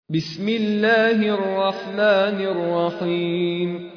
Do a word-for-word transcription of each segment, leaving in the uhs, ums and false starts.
بسم الله الرحمن الرحيم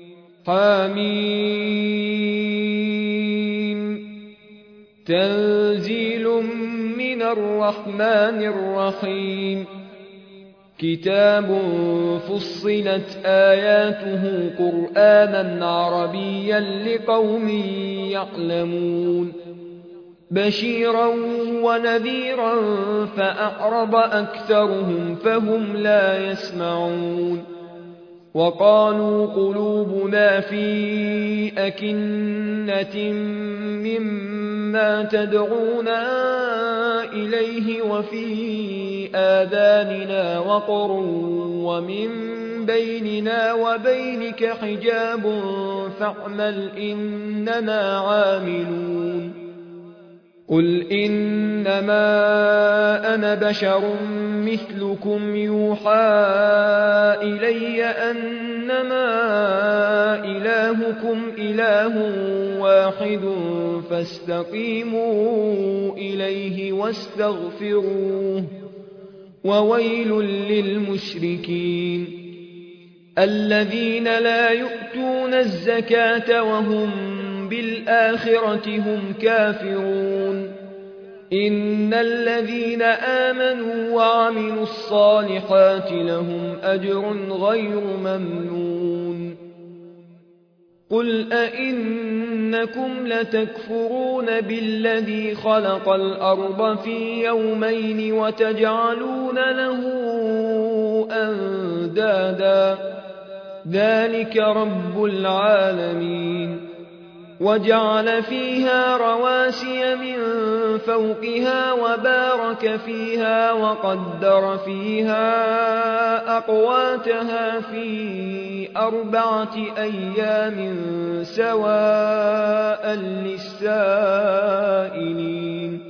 حميم تنزيل من الرحمن الرحيم كتاب فصلت آياته قرآنا عربيا لقوم يعلمون بشيرا ونذيرا فأعرض أكثرهم فهم لا يسمعون وقالوا قلوبنا في أكنة مما تدعونا إليه وفي آذاننا وقر ومن بيننا وبينك حجاب فاعمل إننا عاملون قل إنما أنا بشر مثلكم يوحى إلي أنما إلهكم إله واحد فاستقيموا إليه واستغفروه وويل للمشركين الذين لا يؤتون الزكاة وهم بالآخرة هم كافرون إن الذين آمنوا وعملوا الصالحات لهم أجر غير ممنون قل أئنكم لتكفرون بالذي خلق الأرض في يومين وتجعلون له أندادا ذلك رب العالمين وجعل فيها رواسي من فوقها وبارك فيها وقدر فيها أقواتها في أربعة أيام سواء للسائلين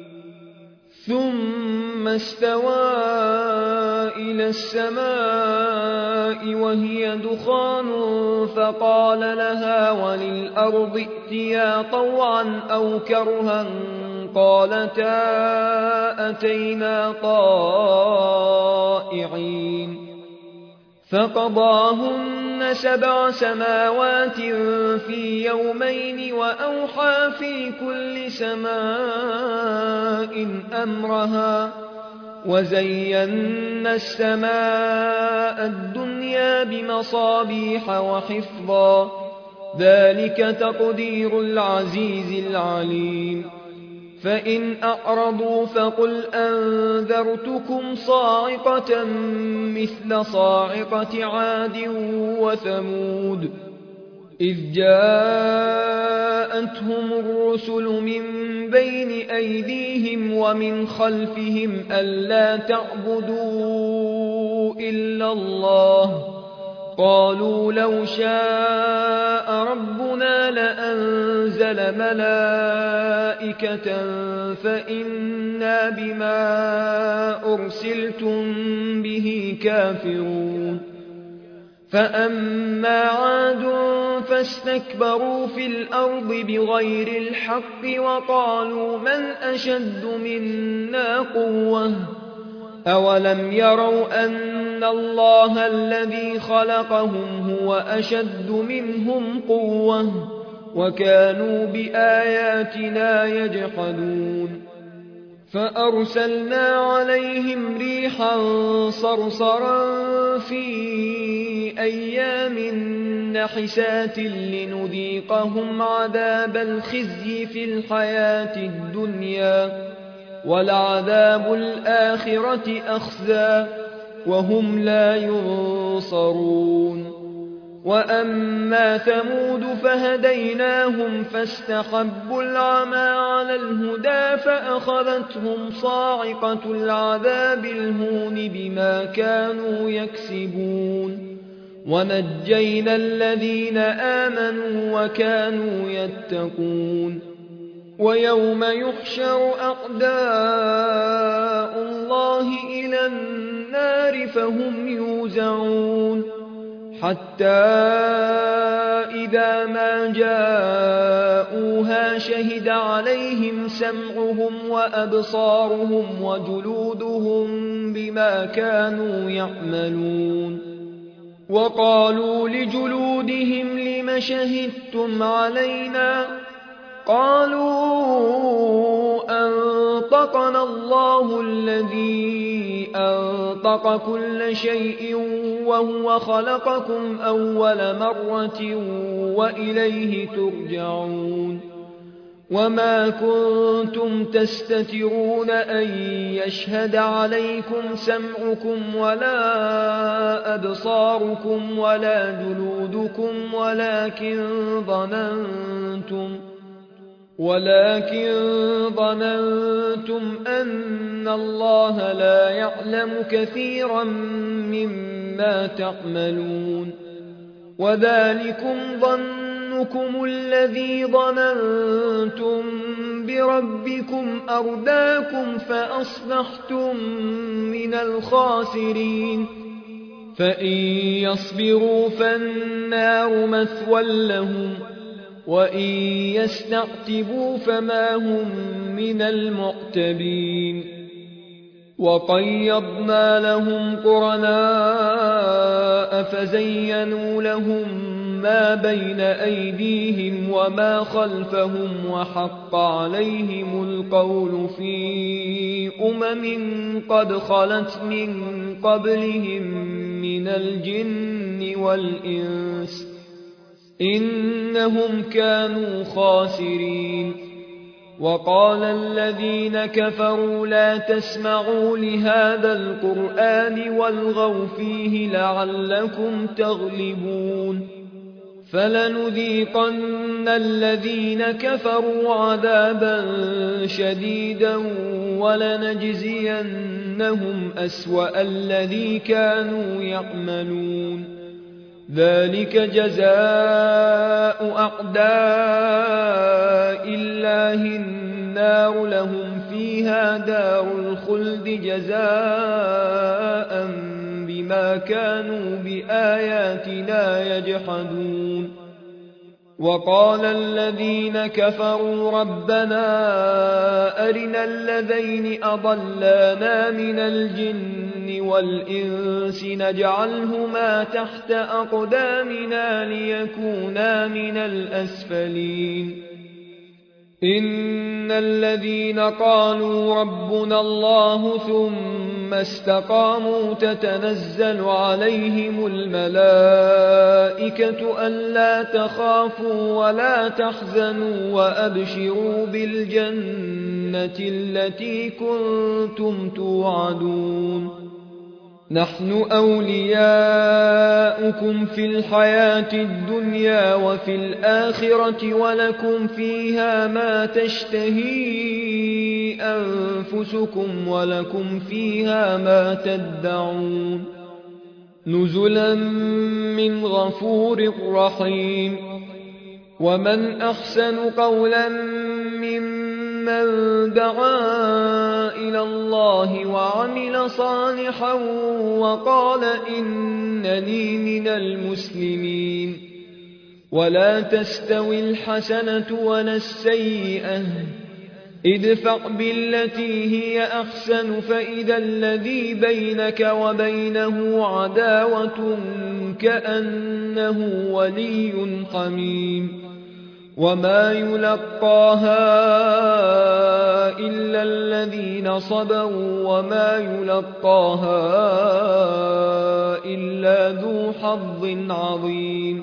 ثم استوى إلى السماء وهي دخان فقال لها وللأرض ائتيا طوعا أو كرها قالتا أتينا طائعين فقضاهن سبع سماوات في يومين وأوحى في كل سماء أمرها وزينا السماء الدنيا بمصابيح وحفظا ذلك تقدير العزيز العليم فإن أعرضوا فقل أنذرتكم صاعقة مثل صاعقة عاد وثمود إذ جاءتهم الرسل من بين أيديهم ومن خلفهم ألا تعبدوا إلا الله قالوا لو شاء ربنا لأنزل ملائكة فإنا بما أرسلتم به كافرون فأما عاد فاستكبروا في الأرض بغير الحق وقالوا من أشد منا قوة أولم يروا أن الله الذي خلقهم هو أشد منهم قوة وكانوا بآياتنا يجحدون فأرسلنا عليهم ريحا صرصرا في أيام نحسات لنذيقهم عذاب الخزي في الحياة الدنيا ولعذاب الآخرة أخزى وهم لا ينصرون وأما ثمود فهديناهم فاستحبوا العمى على الهدى فأخذتهم صاعقة العذاب الهون بما كانوا يكسبون ونجينا الذين آمنوا وكانوا يتقون ويوم يحشر أعداء الله إلى النار فهم يوزعون حتى إذا ما جاءوها شهد عليهم سمعهم وأبصارهم وجلودهم بما كانوا يعملون. وقالوا لجلودهم لم شهدتم علينا؟ قالوا أنطقنا الله الذي أنطق كل شيء وهو خلقكم أول مرة وإليه ترجعون. وما كنتم تستترون أن يشهد عليكم سمعكم ولا أبصاركم ولا جلودكم ولكن ظننتم ولكن ظننتم أن الله لا يعلم كثيرا مما تعملون. وذلكم ظنكم الذي ظننتم بربكم أرداكم فأصبحتم من الخاسرين. فإن يصبروا فالنار مثوى لهم وإن يستعتبوا فما هم من المعتبين. وقيضنا لهم قرناء فزينوا لهم ما بين أيديهم وما خلفهم وحق عليهم القول في أمم قد خلت من قبلهم من الجن والإنس إنهم كانوا خاسرين. وقال الذين كفروا لا تسمعوا لهذا القرآن والغوا فيه لعلكم تغلبون. فلنذيقن الذين كفروا عذابا شديدا ولنجزينهم أسوأ الذي كانوا يعملون. ذلك جزاء أعداء الله النار لهم فيها دار الخلد جزاء بما كانوا بآياتنا يجحدون. وقال الذين كفروا ربنا أرنا الذين أضلانا من الجن والإنس نجعلهما تحت أقدامنا ليكونا من الأسفلين. إن الذين قالوا ربنا الله ثم استقاموا تتنزل عليهم الملائكة ألا تخافوا ولا تحزنوا وأبشروا بالجنة التي كنتم توعدون. نحن أولياؤكم في الحياة الدنيا وفي الآخرة ولكم فيها ما تشتهي أنفسكم ولكم فيها ما تدعون. نزلا من غفور رحيم. ومن أحسن قولا ممن دعا إلى الله وعمل صالحا وقال إنني من المسلمين. ولا تستوي الحسنة ولا السيئة ادفع بالتي هي أحسن فإذا الذي بينك وبينه عداوة كأنه ولي حميم. وما يلقاها إلا الذين صبروا وما يلقاها إلا ذو حظ عظيم.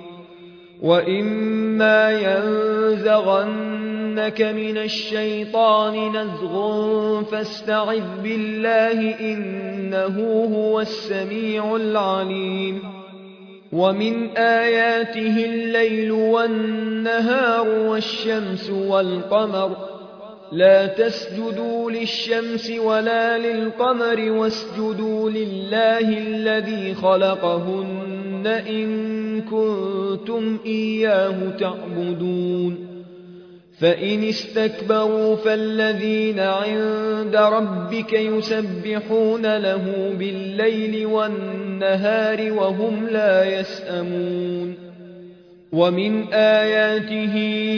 وإما ينزغنك من الشيطان نزغ فاستعذ بالله إنه هو السميع العليم. ومن آياته الليل والنهار والشمس والقمر لا تسجدوا للشمس ولا للقمر واسجدوا لله الذي خلقهن إن كنتم إياه تعبدون. فإن استكبروا فالذين عند ربك يسبحون له بالليل والنهار وهم لا يسأمون. ومن آياته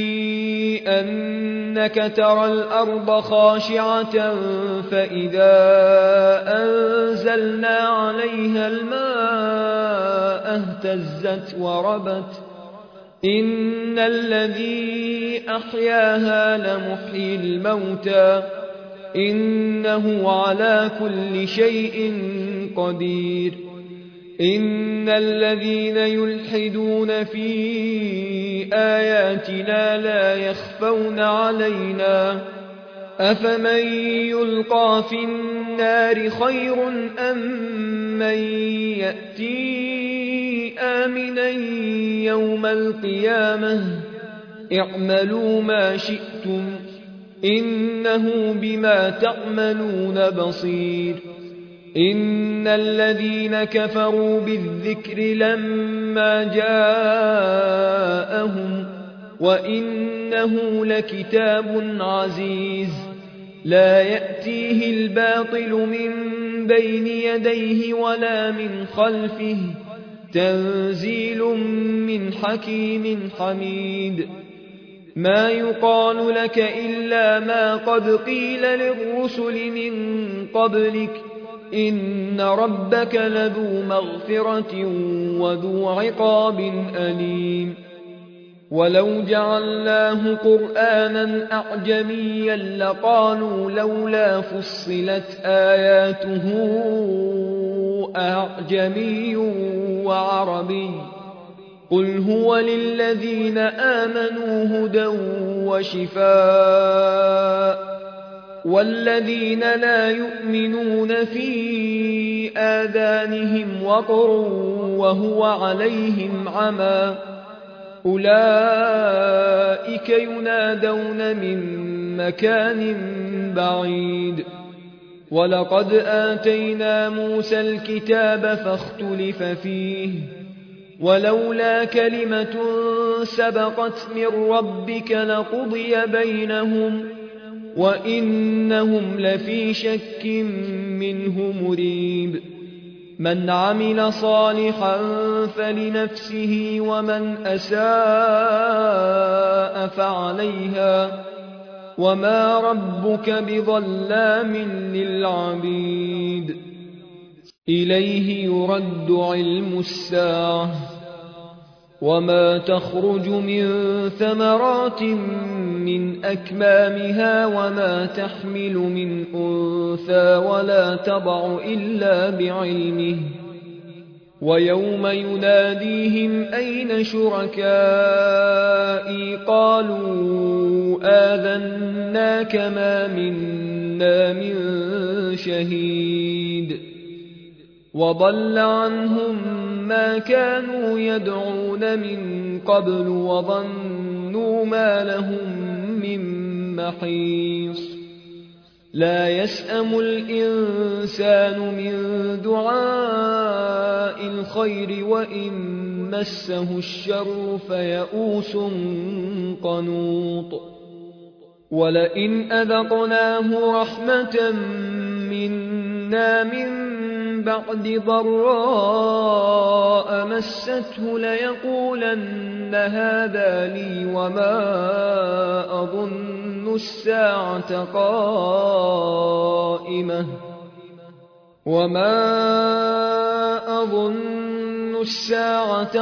أنك ترى الأرض خاشعة فإذا أنزلنا عليها الماء اهتزت وربت إن الذي أحياها لمحيي الموتى إنه على كل شيء قدير. إن الذين يلحدون في آياتنا لا يخفون علينا أفمن يلقى في النار خير أم من يأتي آمنا يوم القيامة اعملوا ما شئتم إنه بما تعملون بصير. إن الذين كفروا بالذكر لما جاءهم وإنه لكتاب عزيز لا يأتيه الباطل من بين يديه ولا من خلفه تنزيل من حكيم حميد. ما يقال لك إلا ما قد قيل للرسل من قبلك إن ربك لذو مغفرة وذو عقاب أليم. ولو جعلناه قرآنا أعجميا لقالوا لولا فصلت آياته أعجمي وعربي قل هو للذين آمنوا هدى وشفاء والذين لا يؤمنون في آذانهم وقر وهو عليهم عمى أولئك ينادون من مكان بعيد. ولقد آتينا موسى الكتاب فاختلف فيه ولولا كلمة سبقت من ربك لقضي بينهم وإنهم لفي شك منه مريب. من عمل صالحا فلنفسه ومن أساء فعليها وما ربك بظلام للعبيد. إليه يرد علم الساعة وما تخرج من ثمرات من أكمامها وما تحمل من أنثى ولا تضع إلا بعلمه ويوم يناديهم أين شركائي قالوا آذناك ما منا من شهيد وضل عنهم ما كانوا يدعون من قبل وظنوا ما لهم من محيص. لا يسأم الإنسان من دعاء الخير وإن مسه الشر فيئوس قنوط. ولئن أذقناه رحمة منا من بعد ضراء مسته ليقولن هذا لي وما أظن الساعة قائمة وما أظن الساعة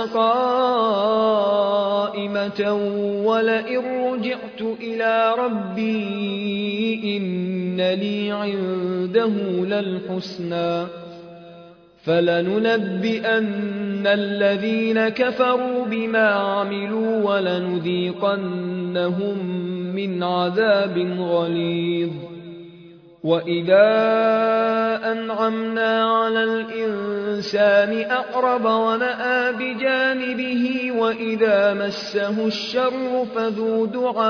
قائمة ولئن رجعت إلى ربي إن لي عنده للحسنى فلننبئن الذين كفروا بما عملوا ولنذيقنهم من عذاب غليظ. وإذا أنعمنا على الإنسان أعرض ونأى بجانبه وإذا مسه الشر فذو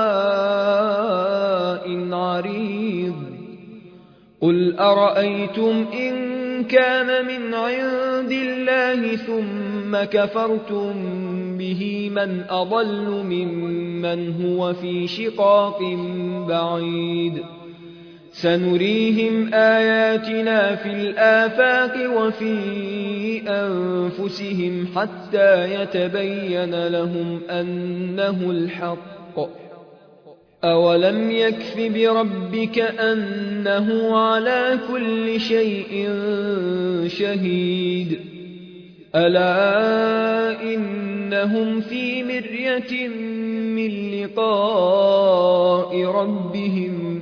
دعاء عريض. قل أرأيتم إن كان من عند الله ثم كفرتم به من أضل ممن هو في شقاق بعيد. سنريهم آياتنا في الآفاق وفي أنفسهم حتى يتبين لهم أنه الحق. أولم يكف بربك أنه على كل شيء شهيد. ألا إنهم في مرية من لقاء ربهم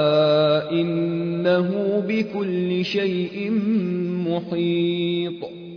ألا إنه بكل شيء محيط.